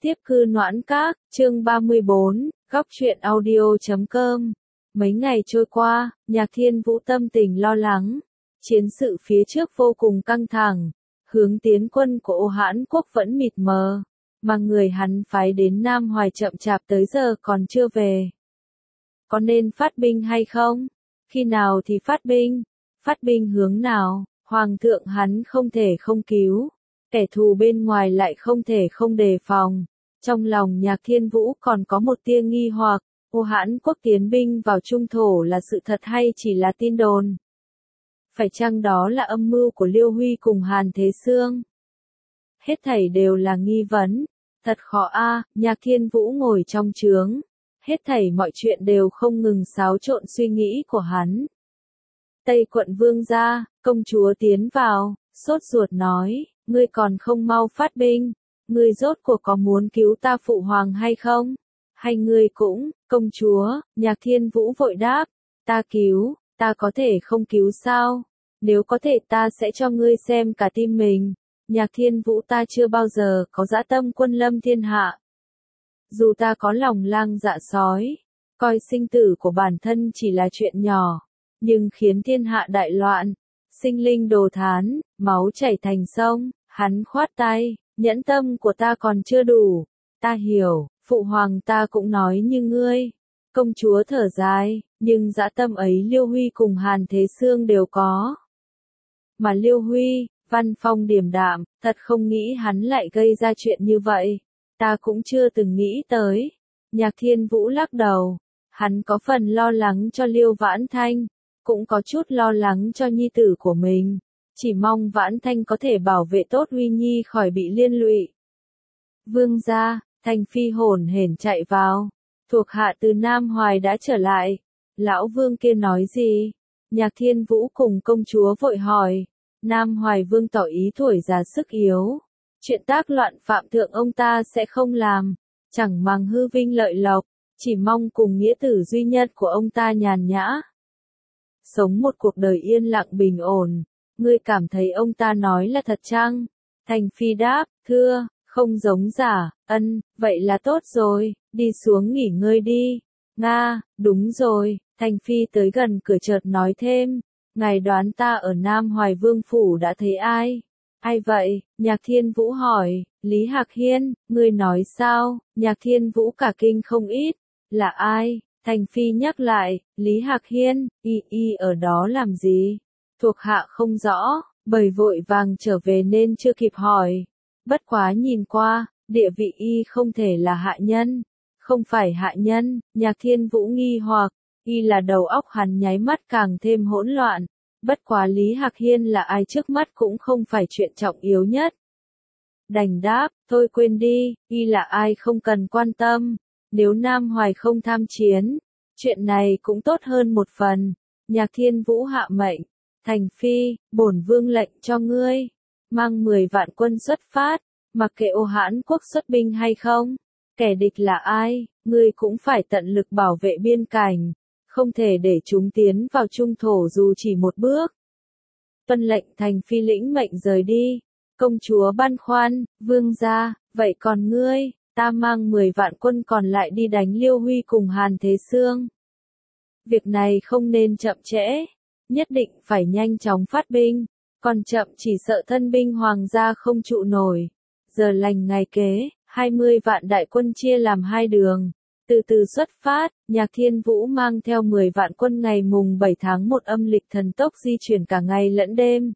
Tiếp cư Noãn Các, chương 34, góc truyện audio.com. Mấy ngày trôi qua, Nhạc Thiên Vũ tâm tình lo lắng. Chiến sự phía trước vô cùng căng thẳng. Hướng tiến quân của Ô Hãn Quốc vẫn mịt mờ. Mà người hắn phái đến Nam Hoài chậm chạp tới giờ còn chưa về. Có nên phát binh hay không? Khi nào thì phát binh? Phát binh hướng nào? Hoàng thượng hắn không thể không cứu. Kẻ thù bên ngoài lại không thể không đề phòng. Trong lòng Nhạc Thiên Vũ còn có một tia nghi hoặc, Ô Hãn Quốc tiến binh vào Trung Thổ là sự thật hay chỉ là tin đồn? Phải chăng đó là âm mưu của Liêu Huy cùng Hàn Thế Xương? Hết thảy đều là nghi vấn. Thật khó a. Nhạc Thiên Vũ ngồi trong trướng. Hết thảy mọi chuyện đều không ngừng xáo trộn suy nghĩ của hắn. Tây quận vương gia, công chúa tiến vào, sốt ruột nói, ngươi còn không mau phát binh. Ngươi rốt cuộc có muốn cứu ta phụ hoàng hay không? Hay ngươi cũng, công chúa? Nhạc Thiên Vũ vội đáp, ta cứu, ta có thể không cứu sao? Nếu có thể ta sẽ cho ngươi xem cả tim mình. Nhạc Thiên Vũ, ta chưa bao giờ có dã tâm quân lâm thiên hạ. Dù ta có lòng lang dạ sói, coi sinh tử của bản thân chỉ là chuyện nhỏ, nhưng khiến thiên hạ đại loạn, sinh linh đồ thán, máu chảy thành sông. Hắn khoát tay, nhẫn tâm của ta còn chưa đủ. Ta hiểu, phụ hoàng ta cũng nói như ngươi. Công chúa thở dài, nhưng dã tâm ấy Liêu Huy cùng Hàn Thế Xương đều có. Mà Liêu Huy, văn phong điềm đạm, thật không nghĩ hắn lại gây ra chuyện như vậy. Ta cũng chưa từng nghĩ tới. Nhạc Thiên Vũ lắc đầu. Hắn có phần lo lắng cho Liêu Vãn Thanh, cũng có chút lo lắng cho nhi tử của mình. Chỉ mong Vãn Thanh có thể bảo vệ tốt Huy Nhi khỏi bị liên lụy. Vương gia, Thành Phi hổn hển chạy vào. Thuộc hạ từ Nam Hoài đã trở lại. Lão vương kia nói gì? Nhạc Thiên Vũ cùng công chúa vội hỏi. Nam Hoài vương tỏ ý tuổi già sức yếu. Chuyện tác loạn phạm thượng ông ta sẽ không làm. Chẳng màng hư vinh lợi lộc. Chỉ mong cùng nghĩa tử duy nhất của ông ta nhàn nhã. Sống một cuộc đời yên lặng bình ổn. Ngươi cảm thấy ông ta nói là thật chăng? Thành Phi đáp, thưa, không giống giả. Vậy là tốt rồi, đi xuống nghỉ ngơi đi. Nga, đúng rồi. Thành Phi tới gần cửa chợt nói thêm, ngài đoán ta ở Nam Hoài Vương Phủ đã thấy ai? Ai vậy? Nhạc Thiên Vũ hỏi. Lý Hạc Hiên. Ngươi nói sao? Nhạc Thiên Vũ cả kinh không ít. Là ai? Thành Phi nhắc lại, Lý Hạc Hiên. Y ở đó làm gì? Thuộc hạ không rõ, bởi vội vàng trở về nên chưa kịp hỏi. Bất quá nhìn qua, địa vị y không thể là hạ nhân. Không phải hạ nhân. Nhạc Thiên Vũ nghi hoặc, y là đầu óc hắn nháy mắt càng thêm hỗn loạn. Bất quá Lý Hạc Hiên là ai trước mắt cũng không phải chuyện trọng yếu nhất. Đành đáp, thôi quên đi, y là ai không cần quan tâm. Nếu Nam Hoài không tham chiến, chuyện này cũng tốt hơn một phần. Nhạc Thiên Vũ hạ mệnh. Thành Phi, bổn vương lệnh cho ngươi, mang 10 vạn quân xuất phát, mặc kệ Ô Hãn Quốc xuất binh hay không, kẻ địch là ai, ngươi cũng phải tận lực bảo vệ biên cảnh, không thể để chúng tiến vào Trung Thổ dù chỉ một bước. Tuân lệnh. Thành Phi lĩnh mệnh rời đi. Công chúa băn khoăn, vương gia, vậy còn ngươi? Ta mang 10 vạn quân còn lại đi đánh Liêu Huy cùng Hàn Thế Xương. Việc này không nên chậm trễ. Nhất định phải nhanh chóng phát binh, còn chậm chỉ sợ thân binh hoàng gia không trụ nổi. Giờ lành ngày kế, 20 vạn đại quân chia làm 2 đường, từ từ xuất phát. Nhạc Thiên Vũ mang theo 10 vạn quân ngày mùng 7 tháng 1 âm lịch thần tốc di chuyển cả ngày lẫn đêm.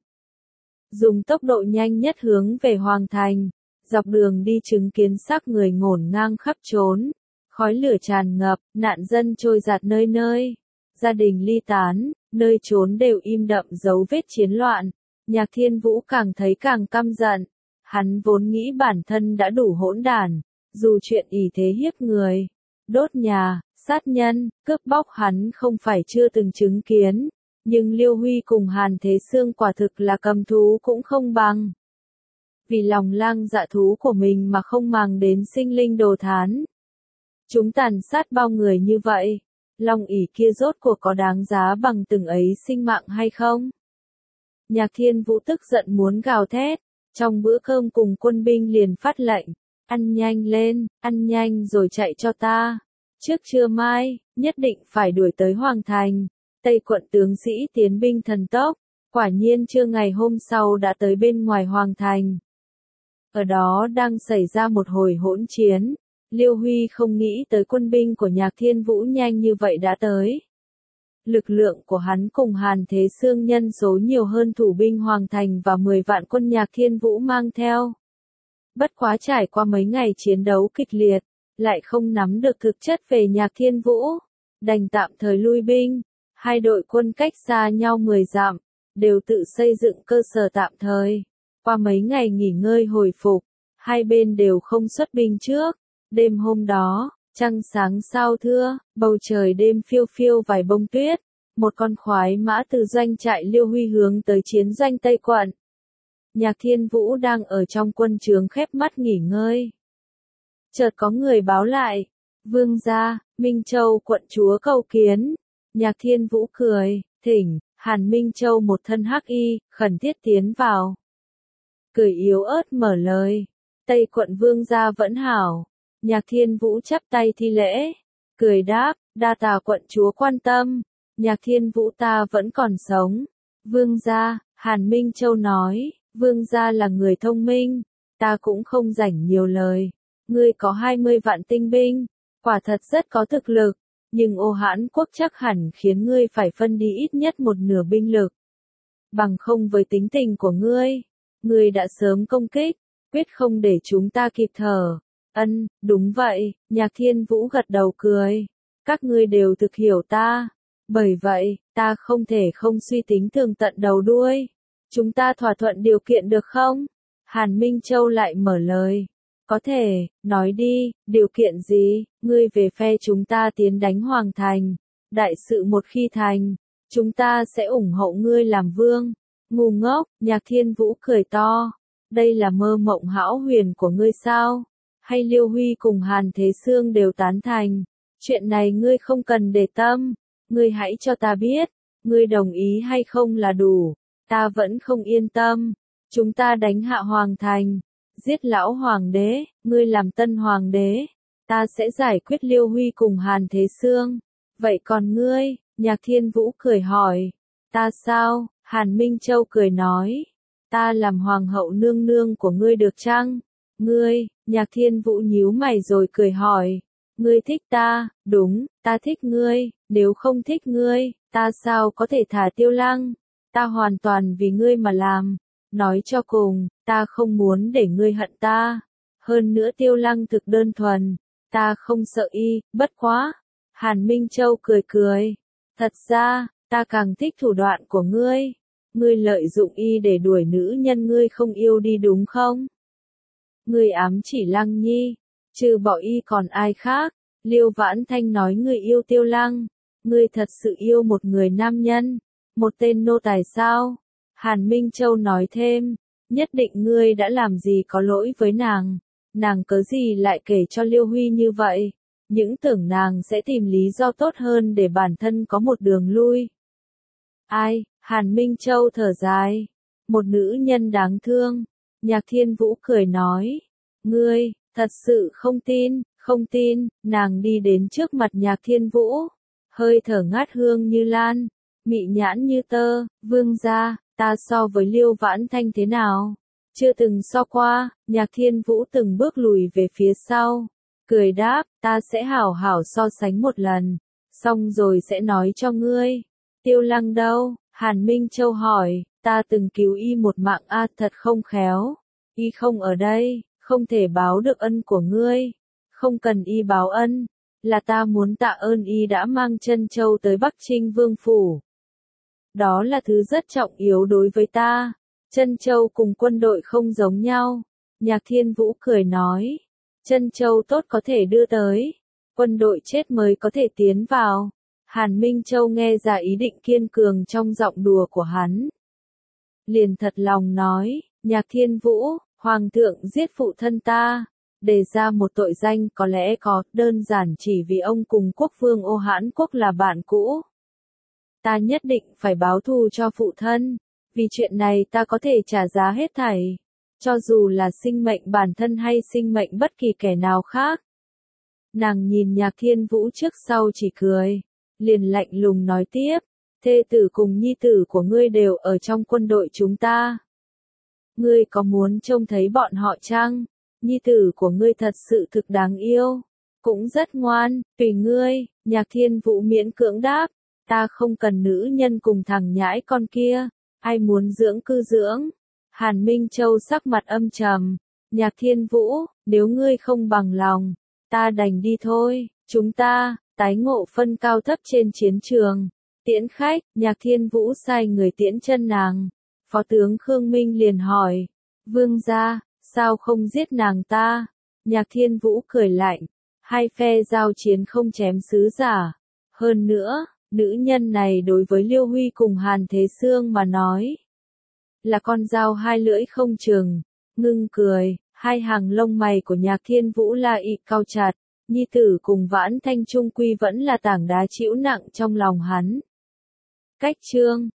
Dùng tốc độ nhanh nhất hướng về Hoàng Thành, dọc đường đi chứng kiến xác người ngổn ngang khắp trốn, khói lửa tràn ngập, nạn dân trôi dạt nơi nơi, gia đình ly tán. Nơi trốn đều im đậm dấu vết chiến loạn. Nhạc Thiên Vũ càng thấy càng căm giận. Hắn vốn nghĩ bản thân đã đủ hỗn đản, dù chuyện ỷ thế hiếp người, đốt nhà, sát nhân, cướp bóc hắn không phải chưa từng chứng kiến, nhưng Liêu Huy cùng Hàn Thế Xương quả thực là cầm thú cũng không bằng. Vì lòng lang dạ thú của mình mà không màng đến sinh linh đồ thán. Chúng tàn sát bao người như vậy. Long ỷ kia rốt cuộc có đáng giá bằng từng ấy sinh mạng hay không? Nhạc Thiên Vũ tức giận muốn gào thét, trong bữa cơm cùng quân binh liền phát lệnh, ăn nhanh rồi chạy cho ta. Trước trưa mai, nhất định phải đuổi tới Hoàng Thành. Tây quận tướng sĩ tiến binh thần tốc, quả nhiên trưa ngày hôm sau đã tới bên ngoài Hoàng Thành. Ở đó đang xảy ra một hồi hỗn chiến, Liêu Huy không nghĩ tới quân binh của Nhạc Thiên Vũ nhanh như vậy đã tới. Lực lượng của hắn cùng Hàn Thế Xương nhân số nhiều hơn thủ binh Hoàng Thành và 10 vạn quân Nhạc Thiên Vũ mang theo. Bất quá trải qua mấy ngày chiến đấu kịch liệt, lại không nắm được thực chất về Nhạc Thiên Vũ, đành tạm thời lui binh. Hai đội quân cách xa nhau 10 dặm, đều tự xây dựng cơ sở tạm thời. Qua mấy ngày nghỉ ngơi hồi phục, hai bên đều không xuất binh trước. Đêm hôm đó, trăng sáng sao thưa, bầu trời đêm phiêu phiêu vài bông tuyết. Một con khoái mã từ doanh trại Liêu Huy hướng tới chiến doanh Tây quận. Nhạc Thiên Vũ đang ở trong quân trướng khép mắt nghỉ ngơi. Chợt có người báo lại, vương gia, Minh Châu quận chúa cầu kiến. Nhạc Thiên Vũ cười, thỉnh. Hàn Minh Châu một thân hắc y, khẩn thiết tiến vào. Cười yếu ớt mở lời, Tây quận vương gia vẫn hảo. Nhạc Thiên Vũ chắp tay thi lễ, cười đáp, đa tạ quận chúa quan tâm. Nhạc Thiên Vũ ta vẫn còn sống. Vương gia, Hàn Minh Châu nói, vương gia là người thông minh, ta cũng không rảnh nhiều lời. Ngươi có 20 vạn tinh binh, quả thật rất có thực lực. Nhưng Ô Hãn quốc chắc hẳn khiến ngươi phải phân đi ít nhất một nửa binh lực. Bằng không với tính tình của ngươi đã sớm công kích, quyết không để chúng ta kịp thở. Đúng vậy, Nhạc Thiên Vũ gật đầu cười. Các ngươi đều thực hiểu ta. Bởi vậy, ta không thể không suy tính tường tận đầu đuôi. Chúng ta thỏa thuận điều kiện được không? Hàn Minh Châu lại mở lời. Có thể, nói đi, điều kiện gì? Ngươi về phe chúng ta tiến đánh Hoàng Thành. Đại sự một khi thành, chúng ta sẽ ủng hộ ngươi làm vương. Ngu ngốc, Nhạc Thiên Vũ cười to. Đây là mơ mộng hão huyền của ngươi sao? Hay Liêu Huy cùng Hàn Thế Xương đều tán thành? Chuyện này ngươi không cần để tâm. Ngươi hãy cho ta biết, ngươi đồng ý hay không là đủ. Ta vẫn không yên tâm. Chúng ta đánh hạ Hoàng Thành. Giết lão hoàng đế, ngươi làm tân hoàng đế, ta sẽ giải quyết Liêu Huy cùng Hàn Thế Xương. Vậy còn ngươi? Nhạc Thiên Vũ cười hỏi. Ta sao? Hàn Minh Châu cười nói. Ta làm hoàng hậu nương nương của ngươi được chăng? Ngươi? Nhạc Thiên Vũ nhíu mày rồi cười hỏi. Ngươi thích ta? Đúng, ta thích ngươi. Nếu không thích ngươi, ta sao có thể thả Tiêu Lăng? Ta hoàn toàn vì ngươi mà làm. Nói cho cùng, ta không muốn để ngươi hận ta. Hơn nữa Tiêu Lăng thực đơn thuần. Ta không sợ y, bất quá. Hàn Minh Châu cười cười. Thật ra, ta càng thích thủ đoạn của ngươi. Ngươi lợi dụng y để đuổi nữ nhân ngươi không yêu đi đúng không? Ngươi ám chỉ Lăng Nhi. Trừ bỏ y còn ai khác? Liêu Vãn Thanh nói ngươi yêu Tiêu Lăng. Ngươi thật sự yêu một người nam nhân. Một tên nô tài sao? Hàn Minh Châu nói thêm, nhất định ngươi đã làm gì có lỗi với nàng cớ gì lại kể cho Liêu Huy như vậy, những tưởng nàng sẽ tìm lý do tốt hơn để bản thân có một đường lui. Ai? Hàn Minh Châu thở dài, một nữ nhân đáng thương. Nhạc Thiên Vũ cười nói, ngươi, thật sự không tin, nàng đi đến trước mặt Nhạc Thiên Vũ, hơi thở ngát hương như lan, mị nhãn như tơ, vương gia. Ta so với Liêu Vãn Thanh thế nào? Chưa từng so qua. Nhạc Thiên Vũ từng bước lùi về phía sau. Cười đáp, ta sẽ hảo hảo so sánh một lần. Xong rồi sẽ nói cho ngươi. Tiêu Lăng đâu? Hàn Minh Châu hỏi, ta từng cứu y một mạng thật không khéo. Y không ở đây, không thể báo được ân của ngươi. Không cần y báo ân. Là ta muốn tạ ơn y đã mang Trân Châu tới Bắc Trinh Vương Phủ. Đó là thứ rất trọng yếu đối với ta. Trân Châu cùng quân đội không giống nhau. Nhạc Thiên Vũ cười nói. Trân Châu tốt có thể đưa tới. Quân đội chết mới có thể tiến vào. Hàn Minh Châu nghe ra ý định kiên cường trong giọng đùa của hắn. Liền thật lòng nói. Nhạc Thiên Vũ, Hoàng thượng giết phụ thân ta. Đề ra một tội danh có lẽ có đơn giản chỉ vì ông cùng quốc vương Ô Hãn quốc là bạn cũ. Ta nhất định phải báo thù cho phụ thân. Vì chuyện này ta có thể trả giá hết thảy. cho dù là sinh mệnh bản thân hay sinh mệnh bất kỳ kẻ nào khác. Nàng nhìn Nhạc Thiên Vũ trước sau chỉ cười, liền lạnh lùng nói tiếp, thê tử cùng nhi tử của ngươi đều ở trong quân đội chúng ta. Ngươi có muốn trông thấy bọn họ chăng? Nhi tử của ngươi thật sự thực đáng yêu, cũng rất ngoan, tùy ngươi. Nhạc Thiên Vũ miễn cưỡng đáp, ta không cần nữ nhân cùng thằng nhãi con kia, ai muốn dưỡng cứ dưỡng. Hàn Minh Châu sắc mặt âm trầm, Nhạc Thiên Vũ, nếu ngươi không bằng lòng, ta đành đi thôi, chúng ta, tái ngộ phân cao thấp trên chiến trường. Tiễn khách, Nhạc Thiên Vũ sai người tiễn chân nàng. Phó tướng Khương Minh liền hỏi, vương gia, sao không giết nàng ta? Nhạc Thiên Vũ cười lạnh, hai phe giao chiến không chém sứ giả. Hơn nữa, nữ nhân này đối với Liêu Huy cùng Hàn Thế Sương mà nói, là con dao hai lưỡi không chừng. Ngưng cười, hai hàng lông mày của Nhạc Thiên Vũ la ị cau chặt, nhi tử cùng Vãn Thanh trung quy vẫn là tảng đá trĩu nặng trong lòng hắn. Cách chương